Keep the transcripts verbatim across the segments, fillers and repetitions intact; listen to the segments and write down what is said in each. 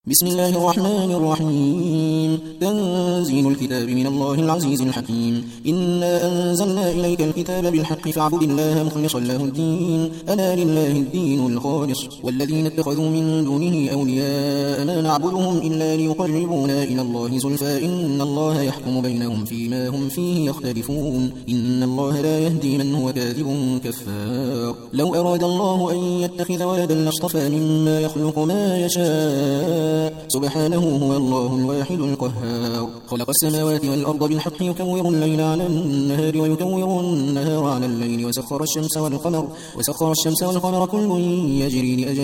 بسم الله الرحمن الرحيم. تنزيل الكتاب من الله العزيز الحكيم. إنا أنزلنا إليك الكتاب بالحق فاعبد الله مخلصا له الدين ألا لله الدين الخالص والذين اتخذوا من دونه أولياء ما نعبدهم إلا ليقربونا إلى الله زلفى إن الله يحكم بينهم فيما هم فيه يختلفون إن الله لا يهدي من هو كاذب كفار. لو أراد الله أن يتخذ ولدا لاصطفى مما يخلق ما يشاء سبحانه هو الله الواحد القهار. خلق السماوات والأرض بالحق يكور الليل على النهار ويكور النهار على الليل وسخر الشمس والقمر وسخر الشمس والقمر كل يجري لأجل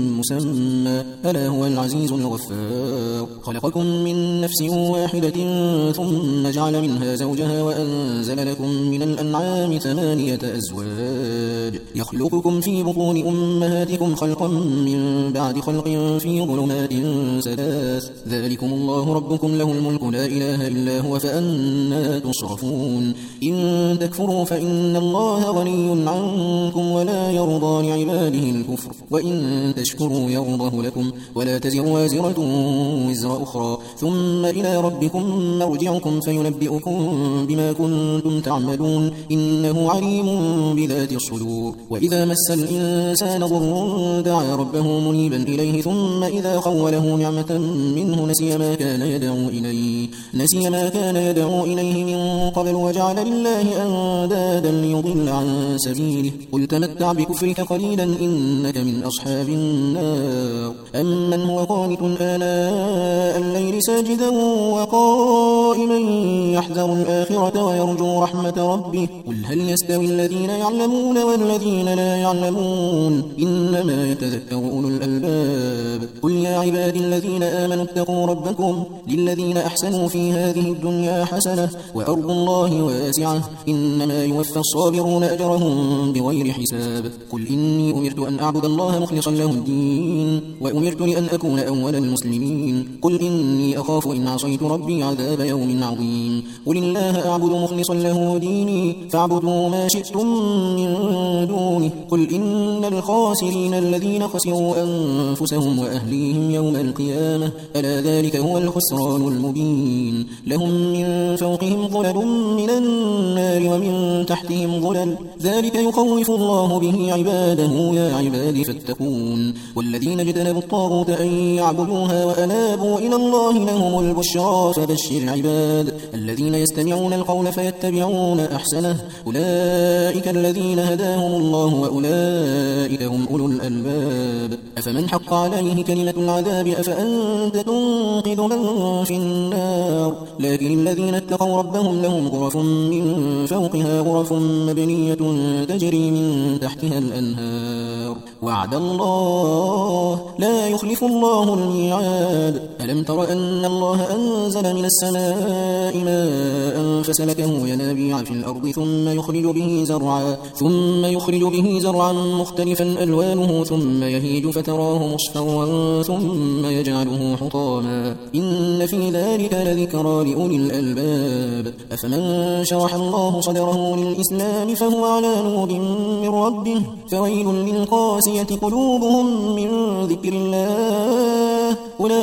مسمى ألا هو العزيز الغفار. خلقكم من نفس واحدة ثم جعل منها زوجها وأنزل لكم من الأنعام ثمانية أزواج يخلقكم في بطون أمهاتكم خلقا من بعد خلق في ظلمات ثلاث ذلكم الله ربكم له الملك لا إله إلا هو فأنا تصرفون. إن تكفروا فإن الله غني عنكم ولا يرضى لعباده الكفر وإن تشكروا يرضه لكم ولا تزر وازرة وزر أخرى ثم إلى ربكم مرجعكم فينبئكم بما كنتم تعملون إنه عليم بذات الصدور. وإذا مس الإنسان ضر دعا ربه منيبا إليه ثم إذا خوله نعمة منه نسي ما كان يدعو إليه نسي ما كان يدعو إليه من قبل وجعل لله أندادا ليضل عن سبيله قل تمتع بكفرك قليلا إنك من أصحاب النار. أمن هو قانت آناء الليل ساجدا وقائما يحذر الآخرة ويرجو رحمة ربه قل هل يستوي الذين يعلمون والذين لا يعلمون إنما يتذكر أولو الألباب. قل يا عبادي الذين آمنوا اتقوا ربكم للذين أحسنوا في هذه الدنيا حسنة وأرض الله واسعة إنما يوفى الصابرون أجرهم بغير حساب. قل إني أمرت أن أعبد الله مخلصا له الدين وأمرت لأن أكون أول المسلمين. قل إني أخاف إن عصيت ربي عذاب يوم عظيم. قل الله أعبد مخلصا له ديني فاعبدوا ما شئتم من دونه. قل إن الخاسرين الذين خسروا أنفسهم وأهليهم يوم القيامة ألا ذلك هو الخسران المبين. لهم من فوقهم ظلل من النار ومن تحتهم ظلل ذلك يخوف الله به عباده يا عبادي فاتقون. والذين اجتنبوا الطاغوت أن يعبدوها وأنابوا إلى الله لهم البشرى فبشر عباد الذين يستمعون القول فيتبعون أحسنه أولئك الذين هداهم الله وأولئك هم أولو الألباب. أفمن حق عليه كلمة العذاب أفأنت تنقذ من في النار لكن الذين اتقوا ربهم لهم غرف من فوقها غرف مبنية تجري من تحتها الأنهار وعد الله لا يخلف الله الميعاد. ألم تر أن الله أنزل من السماء ماء فسلكه ينابيع في الأرض ثم يخرج به زرعا ثم يخرج به زرعا مختلفا ألوانه ثم يهيج فتراه مصفرا ثم يجعله حطاما إن في ذلك لذكرى لأولي الألباب. أفمن شرح الله صدره للإسلام فهو على نور من ربه فويل للقاسية قلوبهم من ذكر الله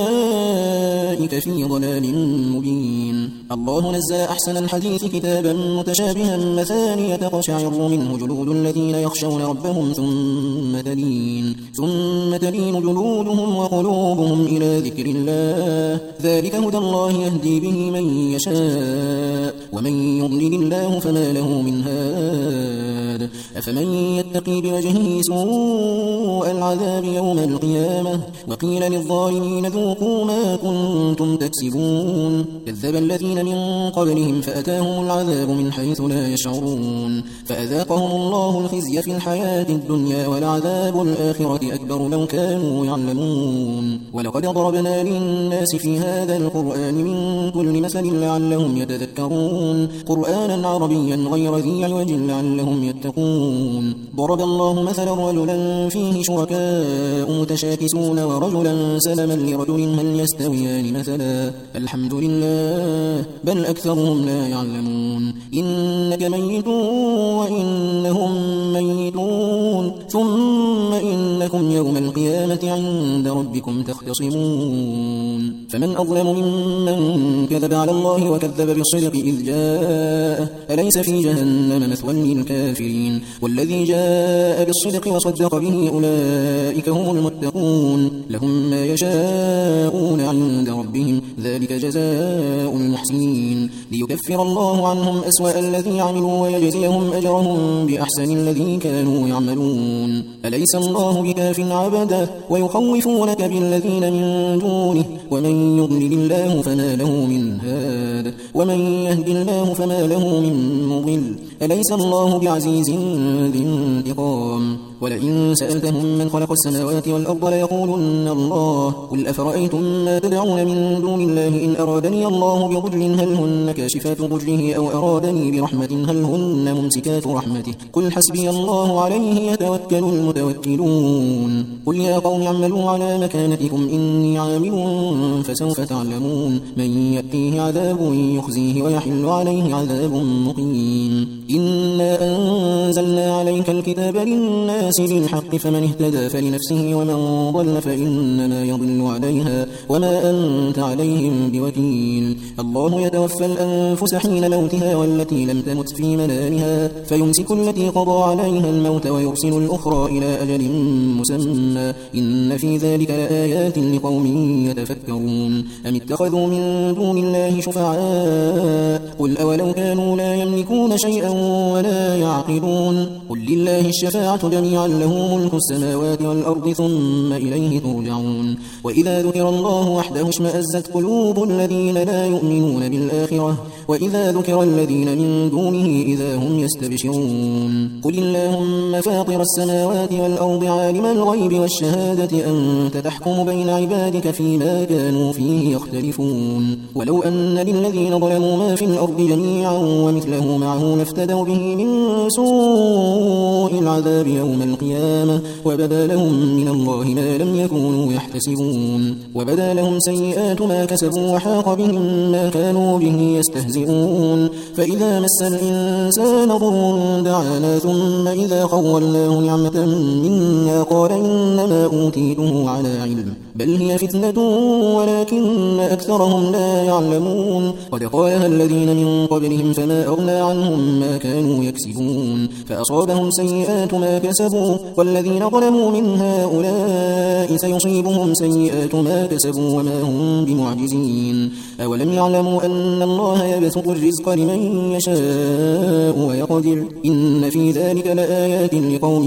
أولئك في ضلال مبين. الله نزل أحسن الحديث كتابا متشابها مثانية تقشعر منه جلود الذين يخشون ربهم ثم تلين ثم تلين جلودهم وقلوبهم إلى ذكر الله ذلك هدى الله يهدي به من يشاء ومن يضلل الله فما له من هاد. أفمن يتقي بوجهه سوء العذاب يوم القيامة وقيل للظالمين ذوقوا ما كنتم تكسبون كذب الذين من قبلهم فأتاهم العذاب من حيث لا يشعرون فأذاقهم الله الخزي في الحياة الدنيا ولعذاب الآخرة أكبر لو كانوا يعلمون. ولقد ضربنا للناس في هذا القرآن من كل مثل لعلهم يتذكرون قرآنا عربيا غير ذي عوج لعلهم يتقون. ضرب الله مثلا رجلا فيه شركاء متشاكسون ورجلا سلما لرجل هل يستويان مثلا الحمد لله بل أكثرهم لا يعلمون. إنك ميت وإنهم ميتون ثم إنكم يوم القيامة عند ربكم تختصمون فمن أظلم ممن كذب على الله وكذب بالصدق إذ جاء أليس في جهنم مثوى للكافرين والذي جاء بالصدق وصدق به أولئك هم المتقون لهم ما يشاءون عند ربهم ذلك جزاء المحسنين ليكفر الله عنهم أسوأ الذي عملوا ويجزيهم أجرهم بأحسن الذي كانوا يعملون أليس الله بكاف عبده ويخوفونك بالذين من دونه ومن يضلل الله فما له من هاد ومن يهد الله فما له من مضل أليس الله بعزيز ذي انتقام ولئن سألتهم من خلق السماوات والأرض ليقولن الله قل أفرأيتم ما تدعون من دون الله إن أرادني الله بضر هل هن كاشفات ضره أو أرادني برحمة هل هن ممسكات رحمته قل حسبي الله عليه يتوكل المتوكلون قل يا قوم اعملوا على مكانتكم إني عامل فسوف تعلمون من يأتيه عذاب يخزيه ويحل عليه عذاب مقيم إنا أنزلنا عليك الكتاب للناس بالحق فمن اهتدى فلنفسه ومن ضل فإنما يضل عليها وما أنت عليهم بوكيل الله يتوفى الأنفس حين موتها والتي لم تمت في منامها فيمسك التي قضى عليها الموت ويرسل الأخرى إلى أجل مسمى إن في ذلك لآيات لقوم يتفكرون أم اتخذوا من دون الله شفعاء قل أولو كانوا لا يملكون شيئا ولا يعقلون قل لله الشفاعة جميعا له ملك السماوات والأرض ثم إليه ترجعون وإذا ذكر الله وحده اشمأزت قلوب الذين لا يؤمنون بالآخرة وإذا ذكر الذين من دونه إذا هم يستبشرون قل اللهم فاطر السماوات والأرض عالم الغيب والشهادة أنت تحكم بين عبادك فيما كانوا فيه يختلفون ولو أن للذين ظلموا ما في الأرض جميعا ومثله معه لافتدوا به من سوء العذاب يوم القيامة وبدا لهم من الله ما لم يكونوا يحتسبون وبدا لهم سيئات ما كسبوا وحاق بهم ما كانوا به يستهزئون فإذا مس الإنسان ضر دعانا ثم إذا خولناه نعمة منا قال إنما أوتيته على علم بل هي فتنة ولكن أكثرهم لا يعلمون قد قالها الذين من قبلهم فما أغنى عنهم ما كانوا يكسبون فأصابهم سيئات ما كسبوا والذين ظلموا من هؤلاء سيصيبهم سيئات ما كسبوا وما هم بمعجزين أولم يعلموا أن الله يبسط الرزق لمن يشاء ويقدر إن في ذلك لآيات لقوم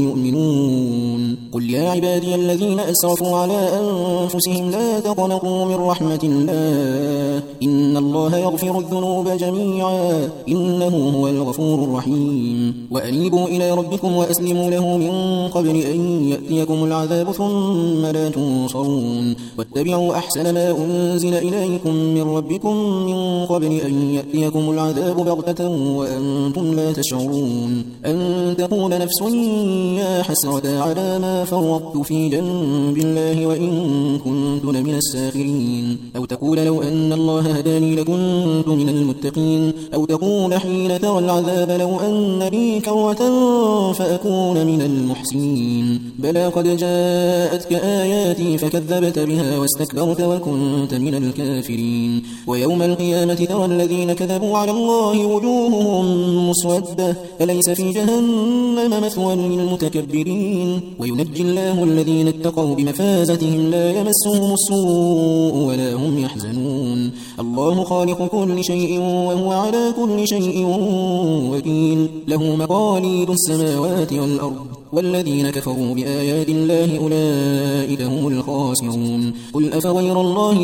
يؤمنون قل يا عبادي الذين أسرفوا على أنفسهم لا تقنطوا من رحمة الله إن الله يغفر الذنوب جميعا إنه هو الغفور الرحيم وأنيبوا إلى ربكم وأسلموا له من قبل أن يأتيكم العذاب ثم لا تنصرون واتبعوا أحسن ما أنزل إليكم من ربكم من قبل أن يأتيكم العذاب بغتة وأنتم لا تشعرون أن تقول نفس يا حسرة على ما فرطت في جنب الله وإن كنت لمن الساخرين أو تقول لو أن الله هداني لكنت من المتقين أو تقول حين ترى العذاب لو أن لي كرة فأكون من المحسنين بلى قد جاءتك آياتي فكذبت بها واستكبرت وكنت من الكافرين ويوم القيامة ترى الذين كذبوا على الله وجوههم مسودة أليس في جهنم مثوى للمتكبرين وينجي الله الذين اتقوا بمفازتهم لا يمسهم السوء ولا هم يحزنون الله خالق كل شيء وهو على كل شيء وكيل له مقاليد السماوات والأرض والذين كفروا بآيات الله أولئك هم الخاسرون قل أفغير الله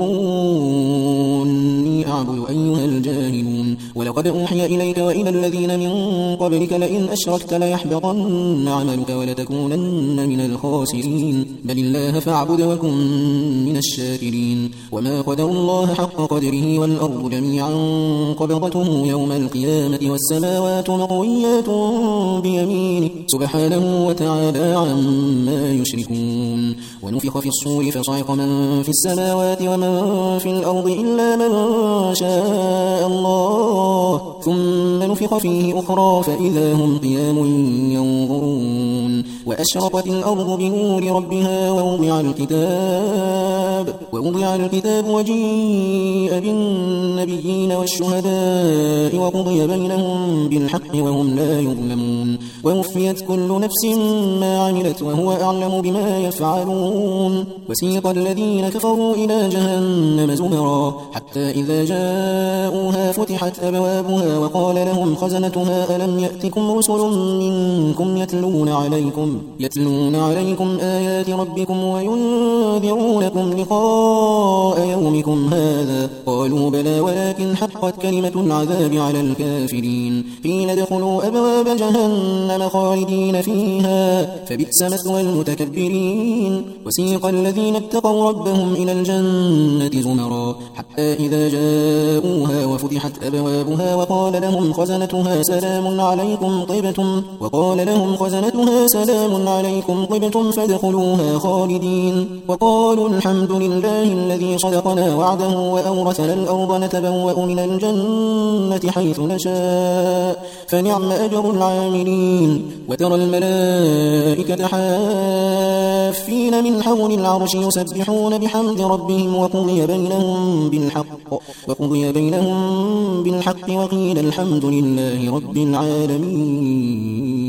تأمروني أعبد أيها الجاهلون ولقد أوحي إليك وإلى الذين من قبلك لئن أشركت ليحبطن عملك ولتكونن من الخاسرين بل الله فاعبد وكن من الشاكرين وما قدر الله حق قدره والأرض جميعا قبضته يوم القيامة والسماوات مطويات بيمينه سبحانه وتعالى عما يشركون ونفخ في الصور فصعق من في السماوات ومن في الأرض إلا من شاء الله ثم نفخ فيه أخرى فإذا هم قيام ينظرون وأشرقت الأرض بنور ربها ووضع الكتاب ووضع الكتاب وجيء بالنبيين والشهداء وقضي بينهم بالحق وهم لا يظلمون ووفيت كل نفس ما عملت وهو أعلم بما يفعلون وسيق الذين كفروا إلى جهنم زمرا حتى إذا جاءوها فتحت أبوابها وقال لهم خزنتها ألم يأتكم رسل منكم يتلون عليكم يتلون عليكم آيات ربكم وينذرونكم لقاء يومكم هذا قالوا بلى ولكن حقت كلمة العذاب على الكافرين قيل ادخلوا أبواب جهنم خالدين فيها فبئس مثوى المتكبرين وسيق الذين اتقوا ربهم إلى الجنة زمرا حتى إذا جاءوها وفتحت أبوابها وقال لهم خزنتها سلام عليكم طبتم وقال لهم خزنتها سلام عليكم طبتم فادخلوها خالدين وقالوا الحمد لله الذي صدقنا وعده وأورثنا الأرض نتبوأ من الجنة حيث نشاء فنعم أجر العاملين وترى الملائكة حافين من حول العرش يسبحون بحمد ربهم وقضي بينهم بالحق وقضي بينهم بالحق وقيل الحمد لله رب العالمين.